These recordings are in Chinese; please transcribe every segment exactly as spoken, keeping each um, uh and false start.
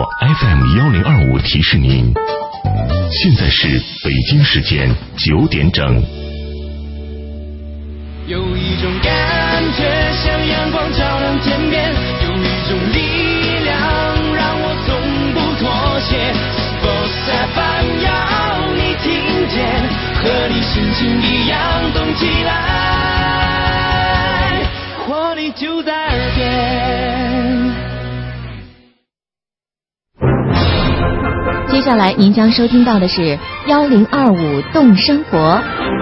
F M 一零二五提示您，现在是北京时间九点整。 有一种感觉像阳光照亮天边，有一种力量让我从不妥协。Boss F M 要你听见，和你心情一样动起来，活力就在耳边。 接下来您将收听到的是幺零二五动生活。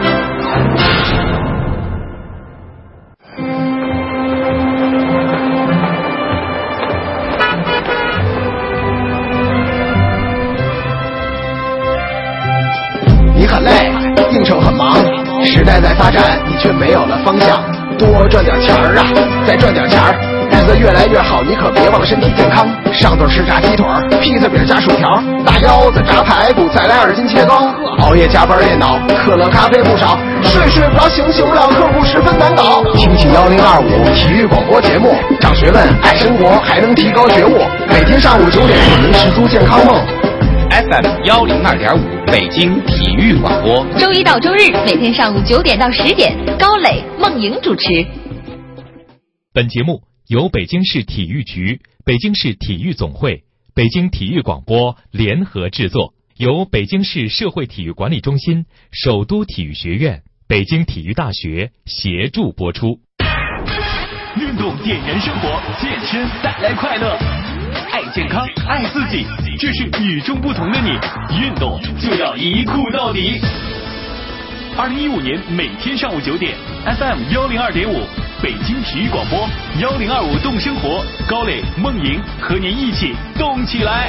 你很累，应酬很忙，时代在发展，你却没有了方向。多赚点钱儿啊，再赚点钱儿，日子越来越好，你可别忘身体健康。上顿吃炸鸡腿，披萨饼加薯条，大腰子炸排骨，再来二斤切糕。熬夜加班电脑，可乐咖啡不少，睡睡不着醒醒不了，客户十分难倒。听听幺零二五体育广播节目，长学问，爱生活，还能提高觉悟。每天上午九点，为您实出健康梦。 F M 幺零二点五北京体育广播， 周一到周日每天上午九点到十点，高磊、孟莹主持。 本节目由北京市体育局、北京市体育总会、北京体育广播联合制作，由北京市社会体育管理中心、首都体育学院、北京体育大学协助播出。 运动点燃生活，健身带来快乐。爱健康，爱自己，这是与众不同的你。运动就要一酷到底。二零一五年每天上午九点 ，F M 幺零二点五，北京体育广播幺零二五动生活，高磊、孟莹和您一起动起来。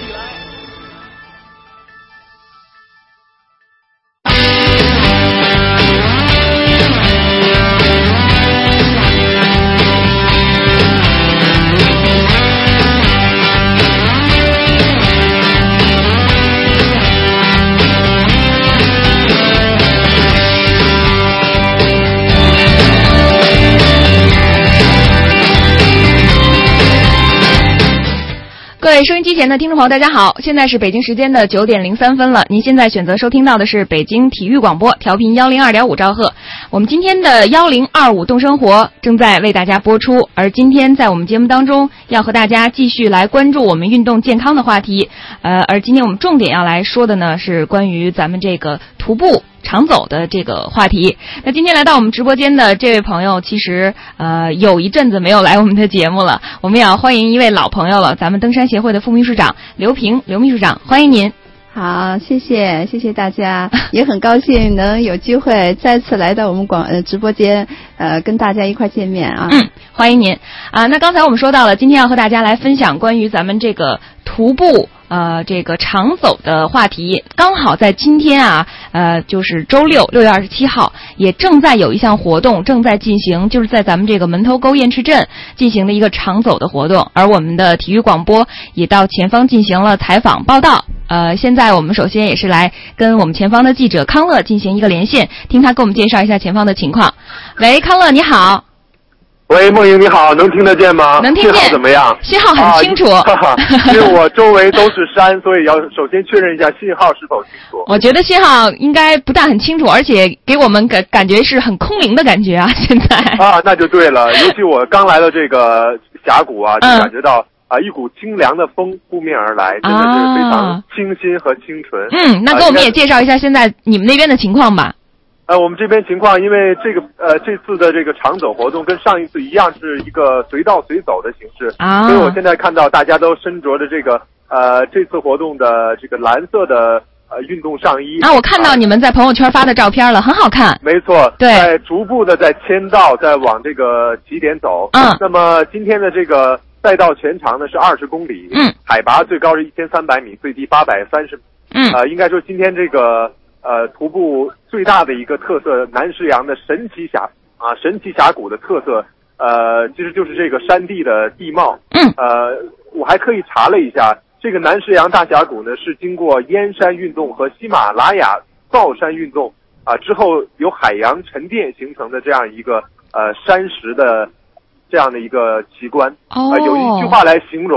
各位收音机前的听众朋友大家好，现在是北京时间的九点零三分了，您现在选择收听到的是北京体育广播，调频幺零二点五兆赫。我们今天的幺零二五动生活正在为大家播出，而今天在我们节目当中要和大家继续来关注我们运动健康的话题，呃，而今天我们重点要来说的呢是关于咱们这个徒步长走的这个话题。那今天来到我们直播间的这位朋友，其实呃有一阵子没有来我们的节目了，我们也要欢迎一位老朋友了，咱们登山协会的副秘书长刘平，刘秘书长，欢迎您。 好，谢谢谢谢大家，也很高兴能有机会再次来到我们广呃直播间，呃跟大家一块见面啊。 嗯，欢迎您啊。那刚才我们说到了，今天要和大家来分享关于咱们这个徒步呃这个长走的话题，刚好在今天啊，呃就是周六六月二十七号，也正在有一项活动正在进行，就是在咱们这个门头沟雁翅镇进行的一个长走的活动，而我们的体育广播也到前方进行了采访报道。呃，现在我们首先也是来跟我们前方的记者康乐进行一个连线，听他给我们介绍一下前方的情况。喂，康乐你好。 喂，孟莹你好，能听得见吗？ 能听见。 信号怎么样？ 信号很清楚。 啊、哈哈，因为我周围都是山，所以要首先确认一下信号是否清楚。 我觉得信号应该不但很清楚，而且给我们感感觉是很空灵的感觉啊！现在啊，那就对了。尤其我刚来到这个峡谷啊，就感觉到。嗯啊，一股清凉的风扑面而来，真的是非常清新和清纯。 嗯，那给我们也介绍一下现在你们那边的情况吧。 呃，我们这边情况，因为这个呃这次的这个长走活动跟上一次一样，是一个随到随走的形式，啊、所以我现在看到大家都身着着这个呃这次活动的这个蓝色的呃运动上衣。 啊，我看到你们在朋友圈发的照片了，很好看。 没错， 对， 在逐步的在签到，在往这个起点走。嗯，那么今天的这个。赛道全长呢是二十公里， 嗯， 海拔最高是一千三百米，最低八百三十米， 嗯， 呃，应该说今天这个呃徒步最大的一个特色，南石洋的神奇峡啊神奇峡谷的特色，呃，其实就是这个山地的地貌， 嗯， 呃，我还特意查了一下，这个南石洋大峡谷呢是经过燕山运动和喜马拉雅造山运动啊、呃、之后由海洋沉淀形成的这样一个呃山石的。这样的一个奇观， 哦、 呃，有一句话来形容，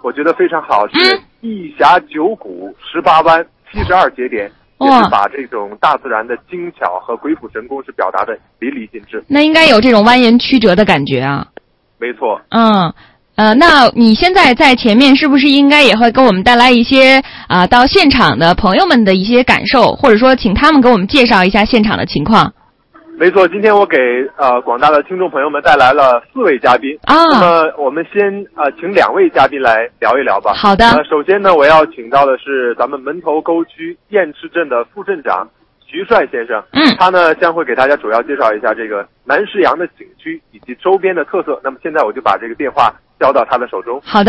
我觉得非常好，是义峡九谷十八弯七十二节点，也是把这种大自然的精巧和鬼斧神工是表达的淋漓尽致。 那应该有这种蜿蜒曲折的感觉啊。 没错。 嗯。呃，那你现在在前面是不是应该也会给我们带来一些啊、呃、到现场的朋友们的一些感受，或者说请他们给我们介绍一下现场的情况？ 没错，今天我给呃广大的听众朋友们带来了四位嘉宾啊。那么我们先呃请两位嘉宾来聊一聊吧。 好的。 呃，首先呢，我要请到的是咱们门头沟区燕池镇的副镇长徐帅先生。 嗯。 他呢将会给大家主要介绍一下这个南石洋的景区以及周边的特色。那么现在我就把这个电话交到他的手中。 好的。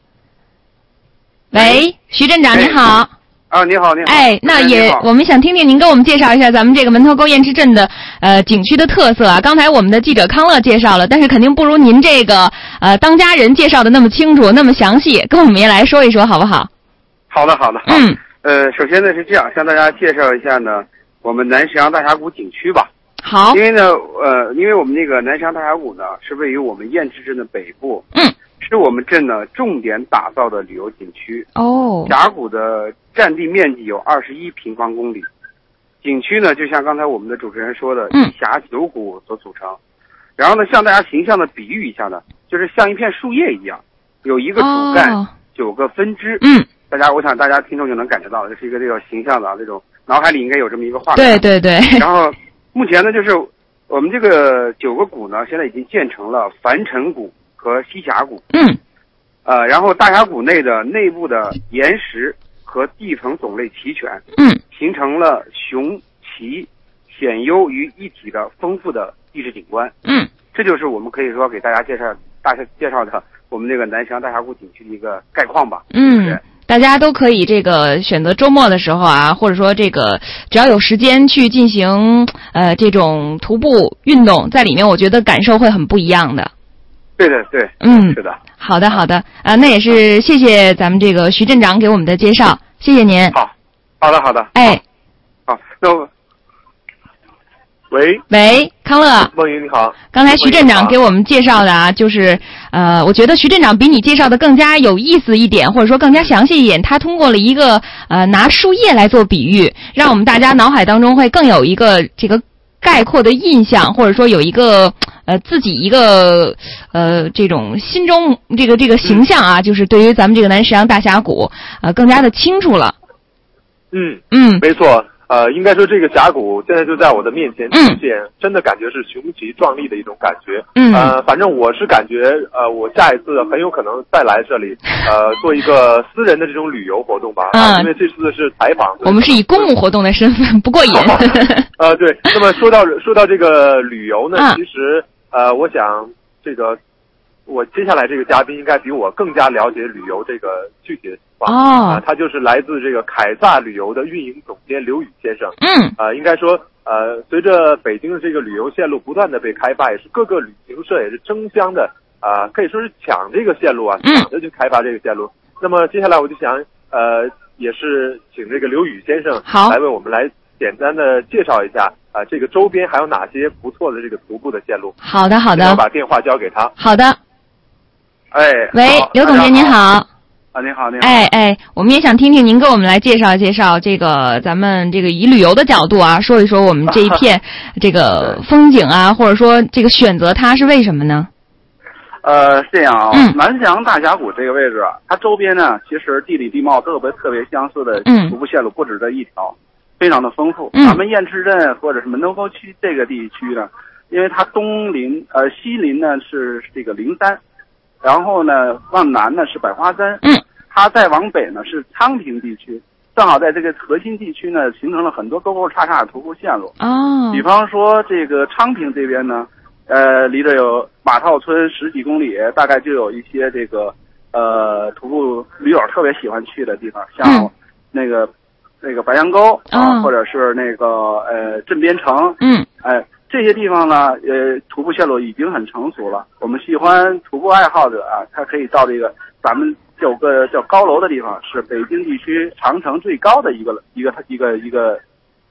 喂，徐镇长，您好。 啊，你好，你好。 哎，那也我们想听听您给我们介绍一下咱们这个门头沟燕池镇的呃景区的特色啊。刚才我们的记者康乐介绍了，但是肯定不如您这个呃当家人介绍的那么清楚，那么详细，跟我们也来说一说好不好？ 好的，好的。好嗯。呃，首先呢是这样，向大家介绍一下呢我们南石洋大峡谷景区吧。 好。 因为呢呃因为我们这个南石洋大峡谷呢是位于我们燕池镇的北部。 嗯。 是我们镇呢重点打造的旅游景区哦。 峡谷的占地面积有二十一平方公里，景区呢就像刚才我们的主持人说的， 嗯， 义峡九谷所组成。然后呢，向大家形象的比喻一下呢，就是像一片树叶一样，有一个主干， 哦、 九个分支。 嗯， 大家，我想大家听众就能感觉到，这是一个这个形象的啊，这种脑海里应该有这么一个画面。 对对对。 然后目前呢，就是我们这个九个谷呢，现在已经建成了凡尘谷和西峡谷。 嗯。 呃，然后大峡谷内的内部的岩石和地层种类齐全， 嗯， 形成了雄奇险优于一体的丰富的地质景观。 嗯， 这就是我们可以说给大家介绍大家介绍的我们这个南石洋大峡谷景区的一个概况吧。 嗯，大家都可以这个选择周末的时候啊，或者说这个只要有时间去进行呃这种徒步运动，在里面我觉得感受会很不一样的。 对的，对， 嗯， 是的。 好的，好的，啊、呃，那也是谢谢咱们这个徐镇长给我们的介绍，谢谢您。 好，好的，好的。 哎， 好，那我， 喂， 喂，康乐， 梦莹你好。 刚才徐镇长给我们介绍的啊，就是呃，我觉得徐镇长比你介绍的更加有意思一点，或者说更加详细一点。他通过了一个呃拿树叶来做比喻，让我们大家脑海当中会更有一个这个概括的印象，或者说有一个。呃，自己一个呃，这种心中这个这个形象啊，就是对于咱们这个南石洋大峡谷，呃，更加的清楚了。 嗯嗯， 没错。呃，应该说这个峡谷现在就在我的面前出现，嗯、真的感觉是雄奇壮丽的一种感觉。 嗯， 呃，反正我是感觉，呃，我下一次很有可能再来这里，呃，做一个私人的这种旅游活动吧。 嗯、 啊，因为这次是采访。 我们是以公务活动的身份，不过瘾。 呃，对。那么说到说到这个旅游呢， 嗯、 其实呃，我想这个。我接下来这个嘉宾应该比我更加了解旅游这个具体的情况啊、呃，他就是来自这个凯撒旅游的运营总监刘宇先生。 嗯， 啊、呃，应该说，呃，随着北京的这个旅游线路不断的被开发，也是各个旅行社也是争相的啊、呃，可以说是抢这个线路啊，抢着去开发这个线路。嗯、那么接下来我就想，呃，也是请这个刘宇先生来为我们来简单的介绍一下啊、呃，这个周边还有哪些不错的这个徒步的线路。 好的，好的。 我把电话交给他。 好的。 哎， 喂，刘总监您好。 啊，您好，您好。 哎哎，我们也想听听您给我们来介绍介绍这个咱们这个以旅游的角度啊，说一说我们这一片这个风景啊，或者说这个选择它是为什么呢？ 呃，是这样啊， 嗯、 南石洋大峡谷这个位置啊，它周边呢，其实地理地貌特别特别相似的徒步线路不止这一条，嗯、非常的丰富。 嗯、 咱们燕池镇或者是门头沟区这个地区呢，因为它东临呃西临呢是这个灵山。然后呢，往南呢是百花山， 嗯， 它再往北呢是昌平地区，正好在这个核心地区呢，形成了很多沟沟叉叉的徒步线路。 哦， 比方说这个昌平这边呢，呃，离着有马套村十几公里，大概就有一些这个呃徒步驴友特别喜欢去的地方，像那个、嗯、那个白杨沟啊， 哦、 或者是那个呃镇边城， 嗯， 哎。这些地方呢，呃，徒步线路已经很成熟了。我们喜欢徒步爱好者啊，他可以到这个咱们有个叫高楼的地方，是北京地区长城最高的一个一个一个一个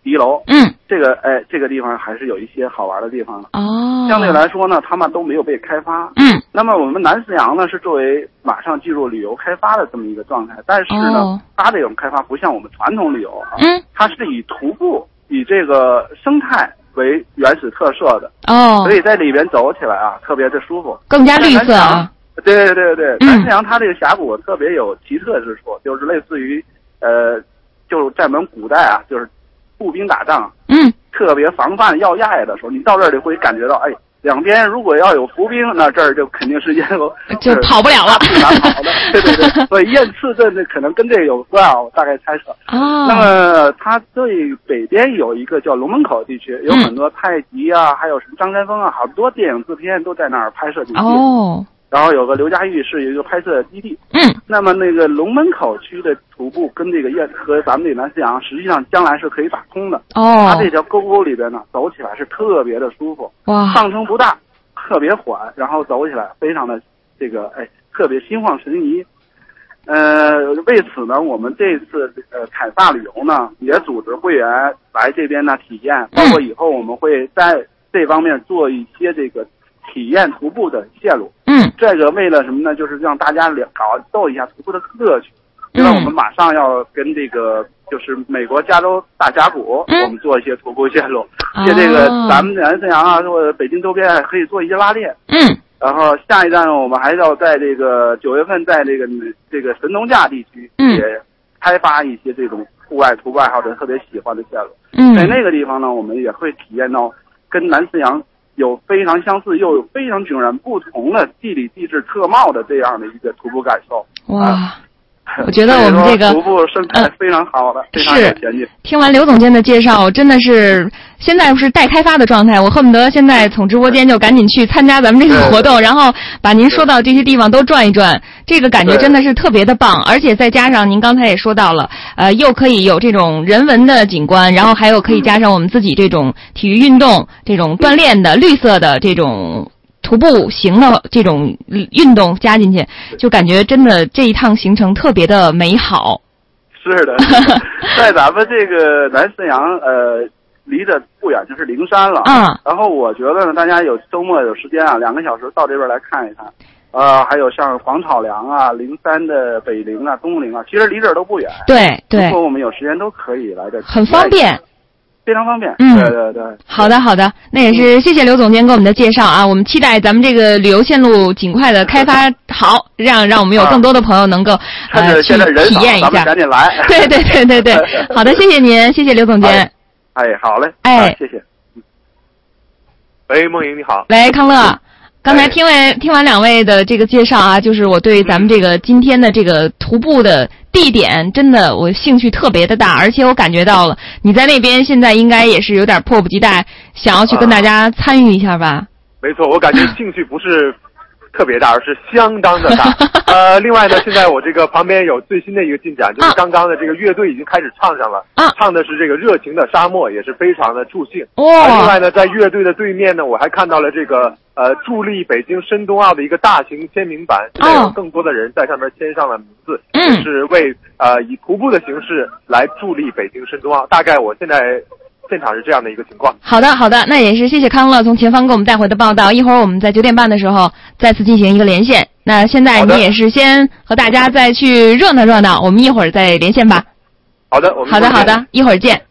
敌楼， 嗯， 这个哎这个地方还是有一些好玩的地方的。 哦， 相对来说呢，他们都没有被开发。 嗯， 那么我们南四阳呢是作为马上进入旅游开发的这么一个状态，但是呢， 哦、 它这种开发不像我们传统旅游啊， 嗯， 它是以徒步以这个生态为原始特色的。 哦， 所以在里边走起来啊，特别的舒服， 更加绿色啊。 对对对对，南四阳它这个峡谷特别有奇特之处，就是类似于呃，就是在我们古代啊，就是步兵打仗， 嗯， 特别防范要压的时候，你到这儿就会感觉到，哎，两边如果要有伏兵，那这儿就肯定是咽喉就跑不了了， 不难跑的。对对对，所以燕刺这这可能跟这个有关啊，我大概猜测。 哦， 那么它最北边有一个叫龙门口地区，有很多太极啊，嗯、还有什么张三丰啊，好多电影制片都在那儿拍摄地。 哦。 然后有个刘家峪是一个拍摄基地， 嗯， 那么那个龙门口区的徒步跟这个燕和咱们这南四阳，实际上将来是可以打通的。 哦， 它这条沟沟里边呢，走起来是特别的舒服， 哇， 上升不大，特别缓，然后走起来非常的这个哎，特别心旷神怡。呃，为此呢，我们这次呃凯撒旅游呢，也组织会员来这边呢体验，包括以后我们会在这方面做一些这个。体验徒步的线路， 嗯， 这个为了什么呢？就是让大家感受一下徒步的乐趣。因为我们马上要跟这个就是美国加州大峡谷， 嗯、 我们做一些徒步线路，借、哦、这个咱们南四阳啊，或者北京周边可以做一些拉练。 嗯， 然后下一站呢，我们还要在这个九月份，在这个这个神农架地区也开发一些这种户外徒步爱好者特别喜欢的线路。 嗯， 在那个地方呢，我们也会体验到跟南四阳有非常相似又有非常迥然不同的地理地质特貌的这样的一个徒步感受。 哇， 啊、 我觉得我们这个徒步生态非常好的，呃、非常有前景。 听完刘总监的介绍，真的是现在是待开发的状态，我恨不得现在从直播间就赶紧去参加咱们这个活动，然后把您说到这些地方都转一转，这个感觉真的是特别的棒。而且再加上您刚才也说到了，呃，又可以有这种人文的景观，然后还有可以加上我们自己这种体育运动、这种锻炼的绿色的这种徒步行的这种运动加进去，就感觉真的这一趟行程特别的美好。 是的，在咱们这个南四阳，呃，离着不远就是灵山了。 嗯。 然后我觉得呢，大家有周末有时间啊，两个小时到这边来看一看。呃，还有像黄草梁啊、灵山的北陵啊、东陵啊，其实离这儿都不远。 对对。 如果我们有时间都可以来这。 很方便。 非常方便， 嗯， 对对对。 好的好的，那也是谢谢刘总监给我们的介绍啊，我们期待咱们这个旅游线路尽快的开发好，让让我们有更多的朋友能够、啊、呃去体验一下。 赶紧来。 对对对对对，好的，谢谢您，谢谢刘总监。 哎，哎好嘞， 哎， 谢谢。 喂，梦莹你好。 喂，康乐。刚才听完听完两位的这个介绍啊，就是我对咱们这个今天的这个徒步的地点，真的我兴趣特别的大，而且我感觉到了你在那边现在应该也是有点迫不及待，想要去跟大家参与一下吧？啊、 没错，我感觉兴趣不是特别大，而是相当的大。呃，另外呢，现在我这个旁边有最新的一个进展，就是刚刚的这个乐队已经开始唱上了， 啊、 唱的是这个热情的沙漠，也是非常的助兴。 哇、 呃！另外呢，在乐队的对面呢，我还看到了这个呃助力北京申冬奥的一个大型签名板，现在有更多的人在上面签上了名字， 嗯、 哦，是为呃以徒步的形式来助力北京申冬奥。大概我现在。现场是这样的一个情况。 好的，好的，那也是谢谢康乐从前方给我们带回的报道。一会儿我们在九点半的时候再次进行一个连线。那现在你也是先和大家再去热闹热闹，我们一会儿再连线吧。 好的，我们好的，好的，一会儿见。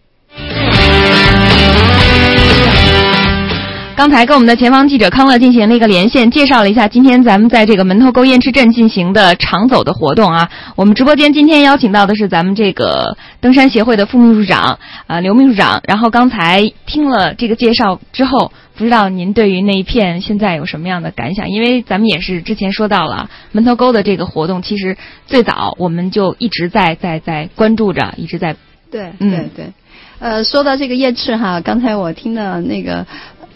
刚才跟我们的前方记者康乐进行了一个连线，介绍了一下今天咱们在这个门头沟雁翅镇进行的长走的活动啊。我们直播间今天邀请到的是咱们这个登山协会的副秘书长啊、呃、刘秘书长。然后刚才听了这个介绍之后，不知道您对于那一片现在有什么样的感想？因为咱们也是之前说到了门头沟的这个活动，其实最早我们就一直在在在关注着，一直在对嗯对对。呃，说到这个雁翅哈，刚才我听的那个。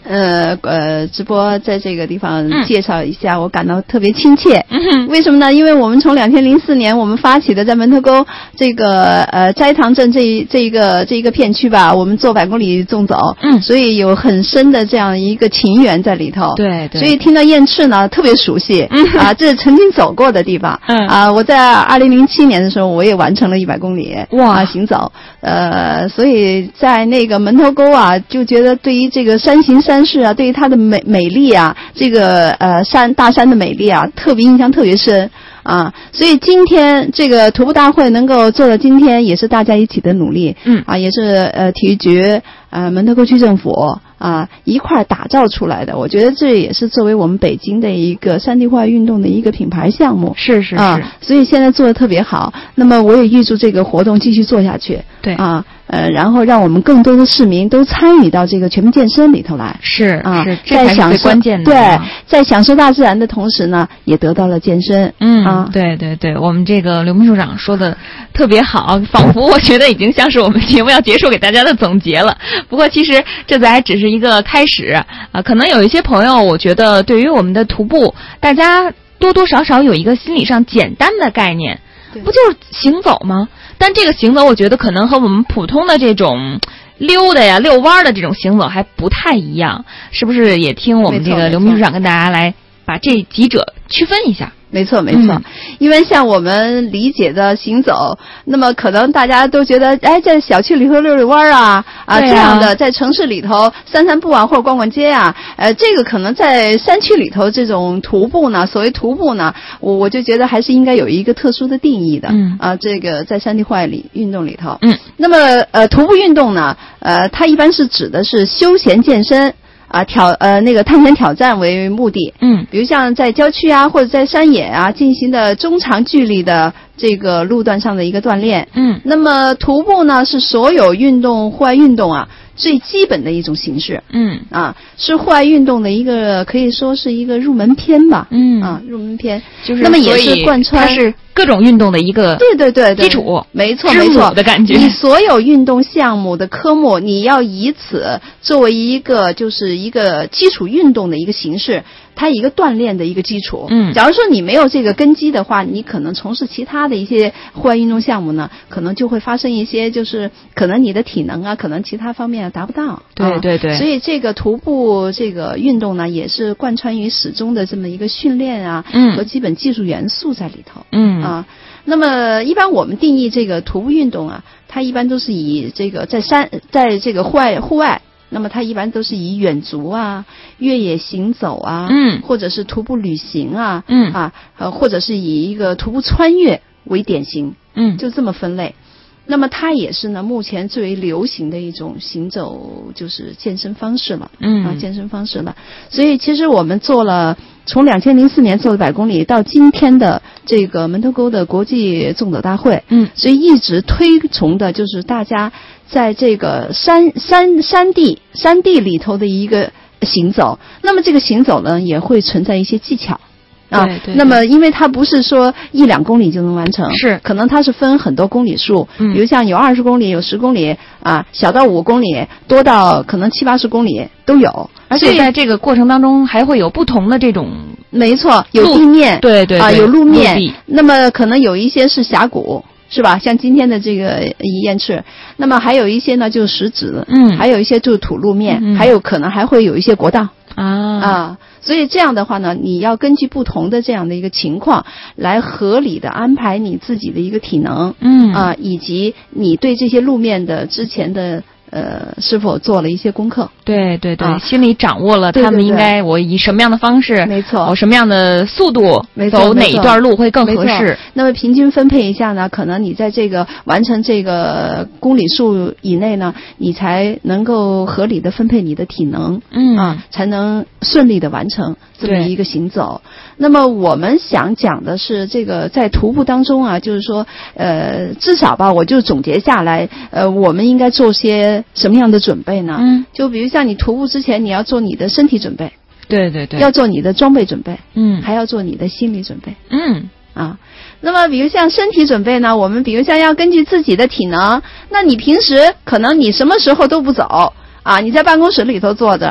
呃呃直播在这个地方介绍一下，嗯、我感到特别亲切。嗯、为什么呢？因为我们从两千零四年我们发起的在门头沟这个呃斋堂镇这一这一个这一个片区吧，我们做百公里纵走，嗯，所以有很深的这样一个情缘在里头。对对。所以听到燕翅呢特别熟悉，嗯、啊，这是曾经走过的地方。嗯啊，我在二零零七年的时候我也完成了一百公里哇、啊、行走，呃，所以在那个门头沟啊，就觉得对于这个山形山势啊，对于它的美美丽啊，这个呃山大山的美丽啊，特别印象特别深啊。所以今天这个徒步大会能够做到今天，也是大家一起的努力，嗯啊，也是呃体育局呃门头沟区政府啊一块打造出来的。我觉得这也是作为我们北京的一个山地户外运动的一个品牌项目，是是是啊，所以现在做得特别好。那么我也预祝这个活动继续做下去，对啊。呃，然后让我们更多的市民都参与到这个全民健身里头来，是啊，是这才是最关键的。对，在享受大自然的同时呢，也得到了健身。嗯，啊，对对对，我们这个刘秘书长说的特别好，仿佛我觉得已经像是我们节目要结束给大家的总结了。不过其实这才只是一个开始啊，可能有一些朋友，我觉得对于我们的徒步，大家多多少少有一个心理上简单的概念。不就是行走吗？但这个行走我觉得可能和我们普通的这种溜达呀遛弯的这种行走还不太一样，是不是？也听我们这个刘秘书长跟大家来把这几者区分一下。没错没错、嗯、因为像我们理解的行走，那么可能大家都觉得哎在小区里头溜溜弯啊啊这样的，在城市里头散散步啊或者逛逛街啊，呃这个可能在山区里头这种徒步呢，所谓徒步呢，我我就觉得还是应该有一个特殊的定义的。嗯啊，这个在山地户外里运动里头，嗯，那么呃徒步运动呢，呃它一般是指的是休闲健身。啊，挑呃那个探险挑战为目的，嗯，比如像在郊区啊或者在山野啊进行的中长距离的这个路段上的一个锻炼，嗯，那么徒步呢是所有运动户外运动啊最基本的一种形式，嗯啊是户外运动的一个可以说是一个入门篇吧，嗯啊入门篇，就是那么也是贯穿它是各种运动的一个对对对基础，没错没错的感觉。你所有运动项目的科目，你要以此作为一个就是一个基础运动的一个形式，它一个锻炼的一个基础。嗯，假如说你没有这个根基的话，你可能从事其他的一些户外运动项目呢，可能就会发生一些就是可能你的体能啊，可能其他方面达不到。对对对。所以这个徒步这个运动呢，也是贯穿于始终的这么一个训练啊，嗯，和基本技术元素在里头。嗯啊，那么一般我们定义这个徒步运动啊，它一般都是以这个在山在这个户外户外。那么它一般都是以远足啊、越野行走啊，嗯，或者是徒步旅行啊，嗯啊，呃，或者是以一个徒步穿越为典型，嗯，就这么分类。那么它也是呢，目前最为流行的一种行走，就是健身方式了，嗯啊，健身方式了。所以其实我们做了从两千零四年做的百公里到今天的这个门头沟的国际纵走大会，嗯，所以一直推崇的就是大家在这个山山山地山地里头的一个行走。那么这个行走呢，也会存在一些技巧。啊，对对对，那么因为它不是说一两公里就能完成，是可能它是分很多公里数，嗯，比如像有二十公里，有十公里啊，小到五公里，多到可能七八十公里都有。而且在这个过程当中还会有不同的这种，没错，有地面，对 对, 对啊，有路面，那么可能有一些是峡谷。是吧？像今天的这个燕翅，那么还有一些呢就是石子，嗯，还有一些就是土路面，嗯，还有可能还会有一些国道啊啊，所以这样的话呢，你要根据不同的这样的一个情况来合理的安排你自己的一个体能，嗯啊，以及你对这些路面的之前的呃是否做了一些功课。对对对，啊，心里掌握了他们应该我以什么样的方式，没错，我什么样的速度走哪一段路会更合适。那么平均分配一下呢，可能你在这个完成这个公里数以内呢，你才能够合理的分配你的体能，嗯啊，才能顺利的完成这么一个行走。那么我们想讲的是这个在徒步当中啊，就是说呃至少吧，我就总结下来，呃我们应该做些什么样的准备呢？嗯，就比如像你徒步之前，你要做你的身体准备，对对对，要做你的装备准备，嗯，还要做你的心理准备，嗯啊。那么比如像身体准备呢，我们比如像要根据自己的体能，那你平时可能你什么时候都不走啊，你在办公室里头坐着，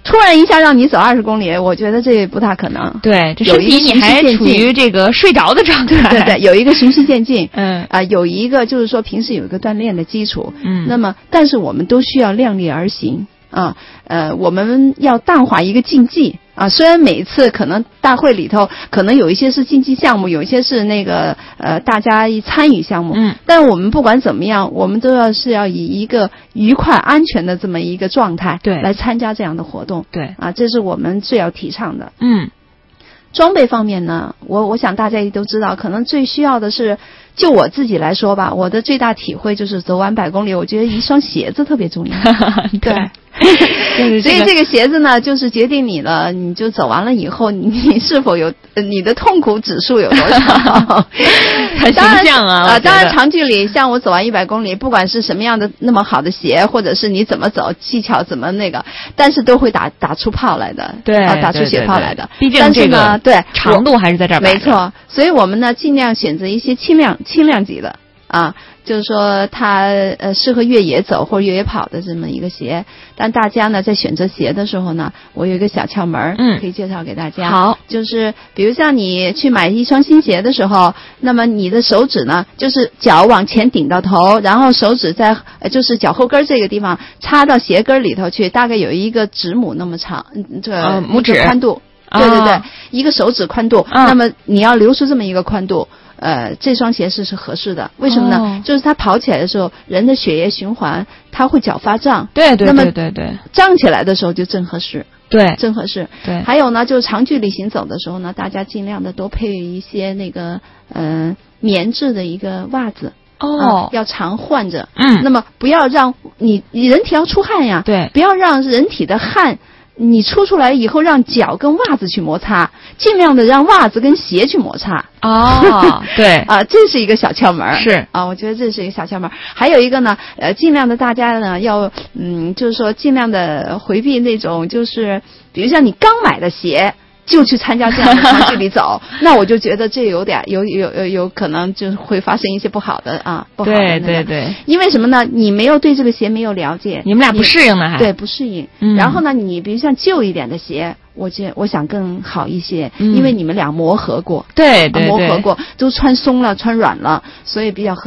突然一下让你走二十公里，我觉得这不大可能。 对，这身体你还处于这个睡着的状态。 对对对，有一个循序渐进。 嗯。 啊、呃，有一个就是说平时有一个锻炼的基础。 嗯。 那么，但是我们都需要量力而行啊。呃，我们要淡化一个竞技啊。虽然每一次可能大会里头可能有一些是竞技项目，有一些是那个呃大家参与项目。 嗯。 但我们不管怎么样，我们都要是要以一个愉快、安全的这么一个状态， 对， 来参加这样的活动。 对。 啊，这是我们最要提倡的。 嗯。 装备方面呢，我我想大家也都知道，可能最需要的是，就我自己来说吧，我的最大体会就是走完百公里，我觉得一双鞋子特别重要。对。所以这个鞋子呢，就是决定你了，你就走完了以后，你你是否有你的痛苦指数有多少？ 很形象啊！ 啊，当然长距离，像我走完一百公里，不管是什么样的那么好的鞋，或者是你怎么走，技巧怎么那个，但是都会打打出泡来的， 对， 啊，打出血泡来的。 毕竟这个对长度还是在这儿。 没错，所以我们呢尽量选择一些轻量轻量级的啊。就是说它呃适合越野走或者越野跑的这么一个鞋，但大家呢在选择鞋的时候呢，我有一个小窍门， 嗯， 可以介绍给大家。 好， 就是比如像你去买一双新鞋的时候，那么你的手指呢，就是脚往前顶到头，然后手指在呃就是脚后跟这个地方插到鞋跟里头去，大概有一个指拇那么长，这、呃、 拇指宽度， 哦、 对对对，一个手指宽度， 哦、 那么你要留出这么一个宽度。呃，这双鞋是是合适的，为什么呢？ 哦、 就是它跑起来的时候，人的血液循环，它会脚发胀。 对对对对对，胀起来的时候就正合适。 对， 正合适。 对， 还有呢，就是长距离行走的时候呢，大家尽量的多配一些那个呃棉质的一个袜子。 哦、 啊，要常换着。 嗯， 那么不要让你你人体要出汗呀。 对， 不要让人体的汗。你出出来以后，让脚跟袜子去摩擦，尽量的让袜子跟鞋去摩擦。 哦，对啊，这是一个小窍门。 是啊，我觉得这是一个小窍门。还有一个呢，呃，尽量的大家呢要，嗯，就是说尽量的回避那种，就是比如像你刚买的鞋。就去参加这样的长距离走，那我就觉得这有点有有有有可能就是会发生一些不好的啊，不好的、那个。 对对对。 因为什么呢？你没有对这个鞋没有了解， 你们俩不适应呢还？ 对，不适应。 嗯。 然后呢，你比如像旧一点的鞋，我觉我想更好一些， 嗯、 因为你们俩磨合过。 对对对。 磨合过，都穿松了，穿软了，所以比较合。